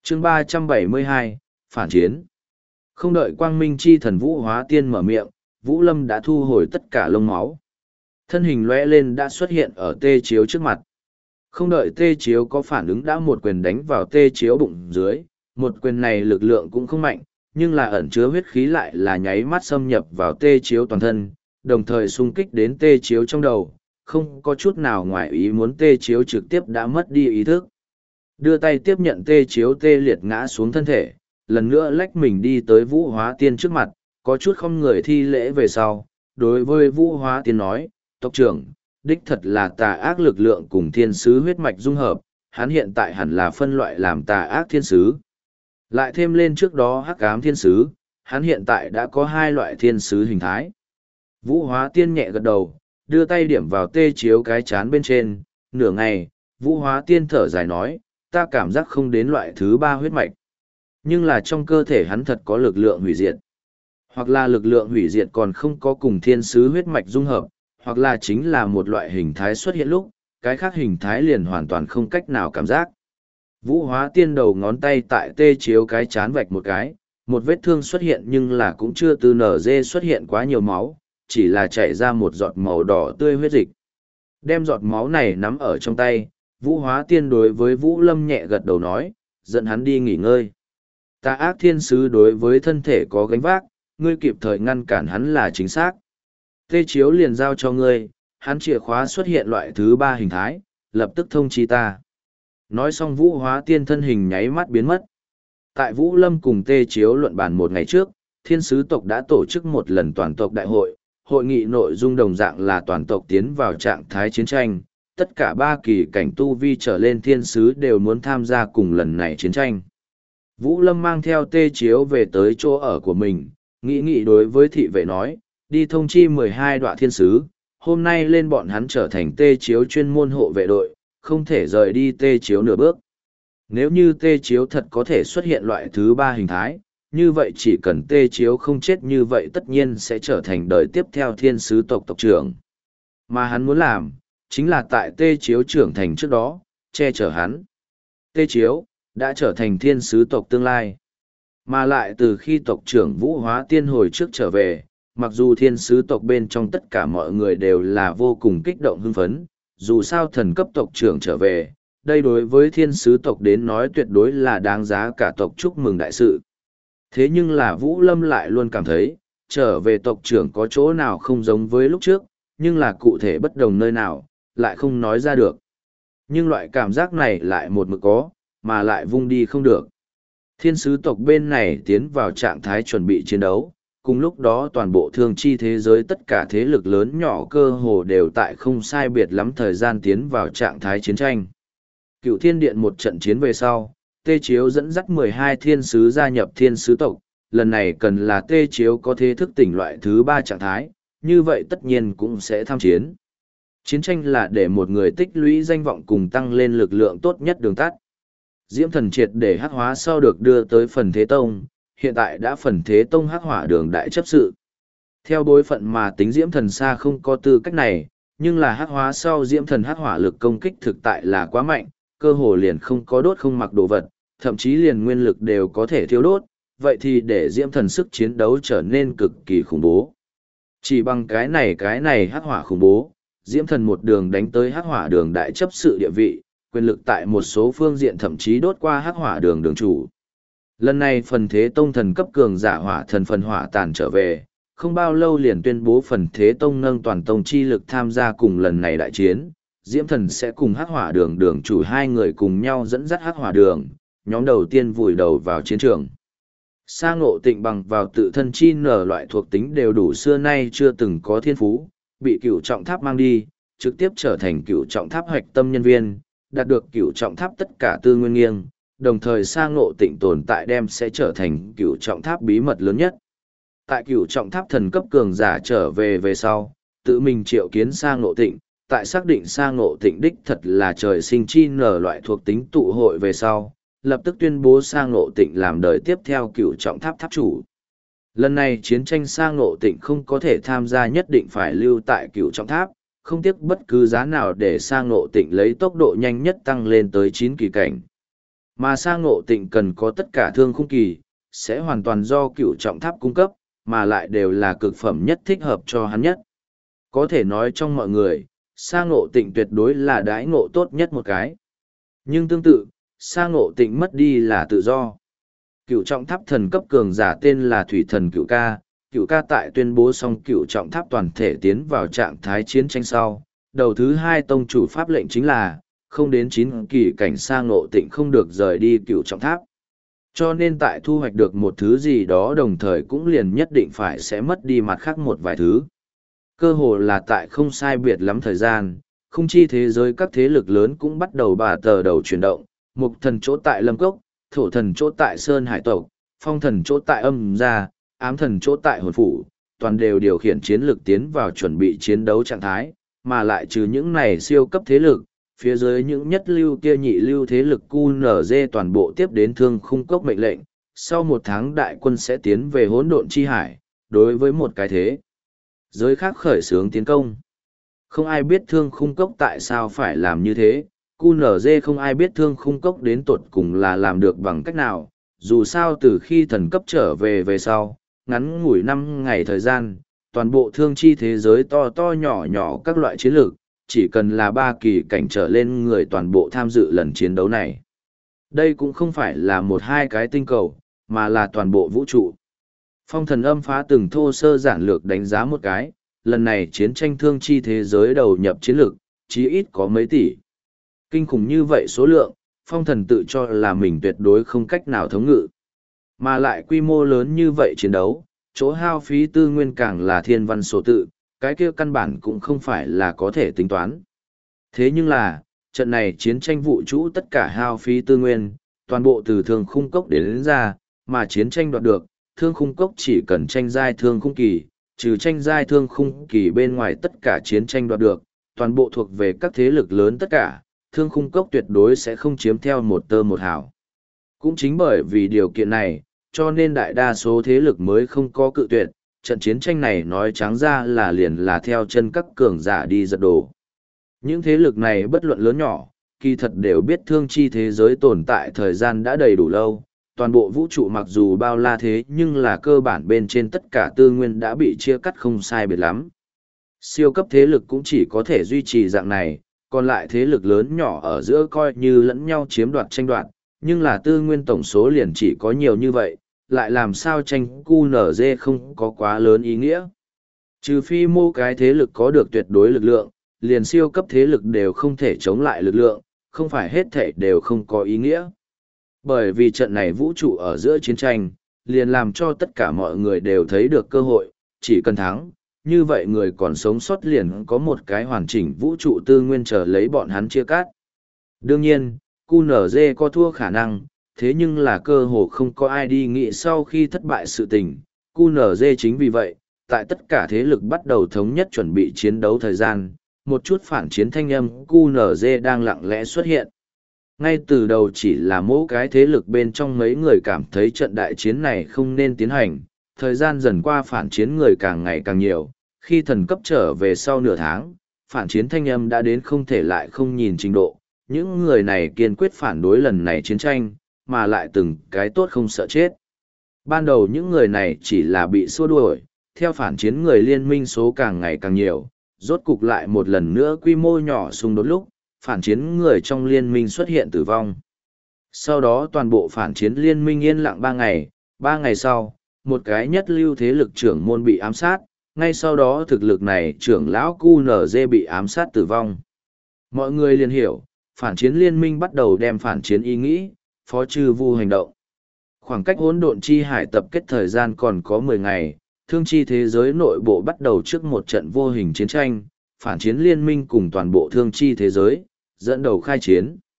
chương 372, phản chiến. Không đợi quang minh chi thần Vũ Hóa Tiên mở miệng, Vũ Lâm đã thu hồi tất cả lông máu. Thân hình lóe lên đã xuất hiện ở Tê Chiếu trước mặt. Không đợi Tê Chiếu có phản ứng đã một quyền đánh vào Tê Chiếu bụng dưới. Một quyền này lực lượng cũng không mạnh, nhưng là ẩn chứa huyết khí lại là nháy mắt xâm nhập vào Tê Chiếu toàn thân, đồng thời xung kích đến Tê Chiếu trong đầu. Không có chút nào ngoài ý muốn Tê Chiếu trực tiếp đã mất đi ý thức. Đưa tay tiếp nhận Tê Chiếu tê liệt ngã xuống thân thể, lần nữa lách mình đi tới Vũ Hóa Tiên trước mặt, có chút không người thi lễ về sau. Đối với Vũ Hóa Tiên nói, tộc trưởng, đích thật là tà ác lực lượng cùng thiên sứ huyết mạch dung hợp, hắn hiện tại hẳn là phân loại làm tà ác thiên sứ. Lại thêm lên trước đó hắc ám thiên sứ, hắn hiện tại đã có hai loại thiên sứ hình thái. Vũ Hóa Tiên nhẹ gật đầu, đưa tay điểm vào Tê Chiếu cái chán bên trên, nửa ngày, Vũ Hóa Tiên thở dài nói, ta cảm giác không đến loại thứ ba huyết mạch. Nhưng là trong cơ thể hắn thật có lực lượng hủy diệt. Hoặc là lực lượng hủy diệt còn không có cùng thiên sứ huyết mạch dung hợp, hoặc là chính là một loại hình thái xuất hiện lúc, cái khác hình thái liền hoàn toàn không cách nào cảm giác. Vũ Hóa Tiên đầu ngón tay tại Tê Chiếu cái chán vạch một cái, một vết thương xuất hiện nhưng là cũng chưa từ nở dê xuất hiện quá nhiều máu, chỉ là chảy ra một giọt màu đỏ tươi huyết dịch. Đem giọt máu này nắm ở trong tay, Vũ Hóa Tiên đối với Vũ Lâm nhẹ gật đầu nói, dẫn hắn đi nghỉ ngơi. Tà ác thiên sứ đối với thân thể có gánh vác, ngươi kịp thời ngăn cản hắn là chính xác. Tê Chiếu liền giao cho ngươi, hắn chìa khóa xuất hiện loại thứ ba hình thái, lập tức thông chi ta. Nói xong Vũ Hóa Tiên thân hình nháy mắt biến mất. Tại Vũ Lâm cùng Tê Chiếu luận bàn một ngày trước, thiên sứ tộc đã tổ chức một lần toàn tộc đại hội, hội nghị nội dung đồng dạng là toàn tộc tiến vào trạng thái chiến tranh, tất cả ba kỳ cảnh tu vi trở lên thiên sứ đều muốn tham gia cùng lần này chiến tranh. Vũ Lâm mang theo Tê Chiếu về tới chỗ ở của mình, nghĩ đối với thị vệ nói, đi thông chi 12 đọa thiên sứ, hôm nay lên bọn hắn trở thành Tê Chiếu chuyên môn hộ vệ đội, không thể rời đi Tê Chiếu nửa bước. Nếu như Tê Chiếu thật có thể xuất hiện loại thứ ba hình thái, như vậy chỉ cần Tê Chiếu không chết như vậy tất nhiên sẽ trở thành đời tiếp theo thiên sứ tộc tộc trưởng. Mà hắn muốn làm, chính là tại Tê Chiếu trưởng thành trước đó, che chở hắn. Tê Chiếu đã trở thành thiên sứ tộc tương lai. Mà lại từ khi tộc trưởng Vũ Hóa Tiên hồi trước trở về, mặc dù thiên sứ tộc bên trong tất cả mọi người đều là vô cùng kích động hưng phấn, dù sao thần cấp tộc trưởng trở về, đây đối với thiên sứ tộc đến nói tuyệt đối là đáng giá cả tộc chúc mừng đại sự. Thế nhưng là Vũ Lâm lại luôn cảm thấy, trở về tộc trưởng có chỗ nào không giống với lúc trước, nhưng là cụ thể bất đồng nơi nào, lại không nói ra được. Nhưng loại cảm giác này lại một mực có, mà lại vung đi không được. Thiên sứ tộc bên này tiến vào trạng thái chuẩn bị chiến đấu, cùng lúc đó toàn bộ thương chi thế giới tất cả thế lực lớn nhỏ cơ hồ đều tại không sai biệt lắm thời gian tiến vào trạng thái chiến tranh. Cựu Thiên Điện một trận chiến về sau, Tê Chiếu dẫn dắt 12 thiên sứ gia nhập thiên sứ tộc, lần này cần là Tê Chiếu có thế thức tỉnh loại thứ 3 trạng thái, như vậy tất nhiên cũng sẽ tham chiến. Chiến tranh là để một người tích lũy danh vọng cùng tăng lên lực lượng tốt nhất đường tắt. Diễm Thần triệt để hắc hóa sau được đưa tới Phần Thế Tông, hiện tại đã Phần Thế Tông hắc hỏa đường đại chấp sự. Theo bối phận mà tính Diễm Thần xa không có tư cách này, nhưng là hắc hóa sau Diễm Thần hắc hỏa lực công kích thực tại là quá mạnh, cơ hồ liền không có đốt không mặc đồ vật, thậm chí liền nguyên lực đều có thể thiêu đốt, vậy thì để Diễm Thần sức chiến đấu trở nên cực kỳ khủng bố. Chỉ bằng cái này hắc hỏa khủng bố, Diễm Thần một đường đánh tới hắc hỏa đường đại chấp sự địa vị, quyền lực tại một số phương diện thậm chí đốt qua hắc hỏa đường đường chủ. Lần này Phần Thế Tông thần cấp cường giả hỏa thần phần hỏa tàn trở về, không bao lâu liền tuyên bố Phần Thế Tông nâng toàn tông chi lực tham gia cùng lần này đại chiến. Diễm Thần sẽ cùng hắc hỏa đường đường chủ hai người cùng nhau dẫn dắt hắc hỏa đường, nhóm đầu tiên vùi đầu vào chiến trường. Sa Ngộ Tịnh bằng vào tự thân chi nở loại thuộc tính đều đủ xưa nay chưa từng có thiên phú, bị cửu trọng tháp mang đi, trực tiếp trở thành cửu trọng tháp hoạch tâm nhân viên, đạt được cửu trọng tháp tất cả tư nguyên nghiêng, đồng thời Sa Ngộ Tịnh tồn tại đem sẽ trở thành cửu trọng tháp bí mật lớn nhất. Tại cửu trọng tháp thần cấp cường giả trở về sau, tự mình triệu kiến Sa Ngộ Tịnh, tại xác định Sa Ngộ Tịnh đích thật là trời sinh chi nở loại thuộc tính tụ hội về sau, lập tức tuyên bố Sa Ngộ Tịnh làm đời tiếp theo cửu trọng tháp tháp chủ. Lần này chiến tranh Sa Ngộ Tịnh không có thể tham gia, nhất định phải lưu tại cửu trọng tháp, không tiếc bất cứ giá nào để Sa Ngộ Tịnh lấy tốc độ nhanh nhất tăng lên tới 9 kỳ cảnh. Mà sang ngộ tịnh cần có tất cả thương khung kỳ, sẽ hoàn toàn do cựu trọng tháp cung cấp, mà lại đều là cực phẩm nhất thích hợp cho hắn nhất. Có thể nói trong mọi người, sang ngộ tịnh tuyệt đối là đãi ngộ tốt nhất một cái. Nhưng tương tự, sang ngộ tịnh mất đi là tự do. Cựu trọng tháp thần cấp cường giả tên là Thủy Thần Cựu ca tại tuyên bố xong cựu trọng tháp toàn thể tiến vào trạng thái chiến tranh sau. Đầu thứ hai tông chủ pháp lệnh chính là, không đến 9 kỳ cảnh sang ngộ tịnh không được rời đi cựu trọng tháp. Cho nên tại thu hoạch được một thứ gì đó đồng thời cũng liền nhất định phải sẽ mất đi mặt khác một vài thứ. Cơ hồ là tại không sai biệt lắm thời gian, không chi thế giới các thế lực lớn cũng bắt đầu bà tờ đầu chuyển động, mục thần chỗ tại Lâm Cốc, thổ thần chỗ tại Sơn Hải Tộc, phong thần chỗ tại Âm Gia, ám thần chỗ tại Hồn Phủ, toàn đều điều khiển chiến lực tiến vào chuẩn bị chiến đấu trạng thái, mà lại trừ những này siêu cấp thế lực, phía dưới những nhất lưu kia nhị lưu thế lực QNZ toàn bộ tiếp đến thương khung cốc mệnh lệnh, sau 1 tháng đại quân sẽ tiến về hỗn độn chi hải, đối với một cái thế giới khác khởi xướng tiến công. Không ai biết thương khung cốc tại sao phải làm như thế, QNZ không ai biết thương khung cốc đến tột cùng là làm được bằng cách nào, dù sao từ khi thần cấp trở về sau, ngắn ngủi 5 ngày thời gian, toàn bộ thương chi thế giới to to nhỏ nhỏ các loại chiến lược, chỉ cần là 3 kỳ cảnh trở lên người toàn bộ tham dự lần chiến đấu này. Đây cũng không phải là 1-2 cái tinh cầu, mà là toàn bộ vũ trụ. Phong thần âm phá từng thô sơ giản lược đánh giá một cái, lần này chiến tranh thương chi thế giới đầu nhập chiến lược, chí ít có mấy tỷ. Kinh khủng như vậy số lượng, phong thần tự cho là mình tuyệt đối không cách nào thống ngự. Mà lại quy mô lớn như vậy chiến đấu, chỗ hao phí tư nguyên càng là thiên văn số tự, cái kia căn bản cũng không phải là có thể tính toán. Thế nhưng là, trận này chiến tranh vũ trụ tất cả hao phí tư nguyên, toàn bộ từ thương khung cốc đến ra, mà chiến tranh đoạt được, thương khung cốc chỉ cần tranh giai thương khung kỳ, trừ tranh giai thương khung kỳ bên ngoài tất cả chiến tranh đoạt được, toàn bộ thuộc về các thế lực lớn tất cả, thương khung cốc tuyệt đối sẽ không chiếm theo một tơ một hào. Cũng chính bởi vì điều kiện này, cho nên đại đa số thế lực mới không có cự tuyệt, trận chiến tranh này nói trắng ra là liền là theo chân các cường giả đi giật đồ. Những thế lực này bất luận lớn nhỏ, kỳ thật đều biết thương chi thế giới tồn tại thời gian đã đầy đủ lâu, toàn bộ vũ trụ mặc dù bao la thế nhưng là cơ bản bên trên tất cả tư nguyên đã bị chia cắt không sai biệt lắm. Siêu cấp thế lực cũng chỉ có thể duy trì dạng này, còn lại thế lực lớn nhỏ ở giữa coi như lẫn nhau chiếm đoạt tranh đoạt, nhưng là tư nguyên tổng số liền chỉ có nhiều như vậy, lại làm sao tranh QNZ không có quá lớn ý nghĩa. Trừ phi mô cái thế lực có được tuyệt đối lực lượng, liền siêu cấp thế lực đều không thể chống lại lực lượng, không phải hết thể đều không có ý nghĩa. Bởi vì trận này vũ trụ ở giữa chiến tranh, liền làm cho tất cả mọi người đều thấy được cơ hội, chỉ cần thắng, như vậy người còn sống sót liền có một cái hoàn chỉnh vũ trụ tư nguyên chờ lấy bọn hắn chia cắt. Đương nhiên, QNZ có thua khả năng, thế nhưng là cơ hồ không có ai đi nghĩ sau khi thất bại sự tình. QNZ chính vì vậy, tại tất cả thế lực bắt đầu thống nhất chuẩn bị chiến đấu thời gian, một chút phản chiến thanh âm QNZ đang lặng lẽ xuất hiện. Ngay từ đầu chỉ là mỗi cái thế lực bên trong mấy người cảm thấy trận đại chiến này không nên tiến hành, thời gian dần qua phản chiến người càng ngày càng nhiều, khi thần cấp trở về sau nửa tháng, phản chiến thanh âm đã đến không thể lại không nhìn trình độ, những người này kiên quyết phản đối lần này chiến tranh, mà lại từng cái tốt không sợ chết. Ban đầu những người này chỉ là bị xua đuổi, theo phản chiến người liên minh số càng ngày càng nhiều, rốt cục lại một lần nữa quy mô nhỏ xung đột lúc, phản chiến người trong liên minh xuất hiện tử vong. Sau đó toàn bộ phản chiến liên minh yên lặng 3 ngày sau, một cái nhất lưu thế lực trưởng môn bị ám sát, ngay sau đó thực lực này trưởng lão QNZ bị ám sát tử vong. Mọi người liền hiểu, phản chiến liên minh bắt đầu đem phản chiến ý nghĩ, phó trừ vu hành động. Khoảng cách hỗn độn chi hải tập kết thời gian còn có 10 ngày, thương chi thế giới nội bộ bắt đầu trước một trận vô hình chiến tranh, phản chiến liên minh cùng toàn bộ thương chi thế giới, dẫn đầu khai chiến.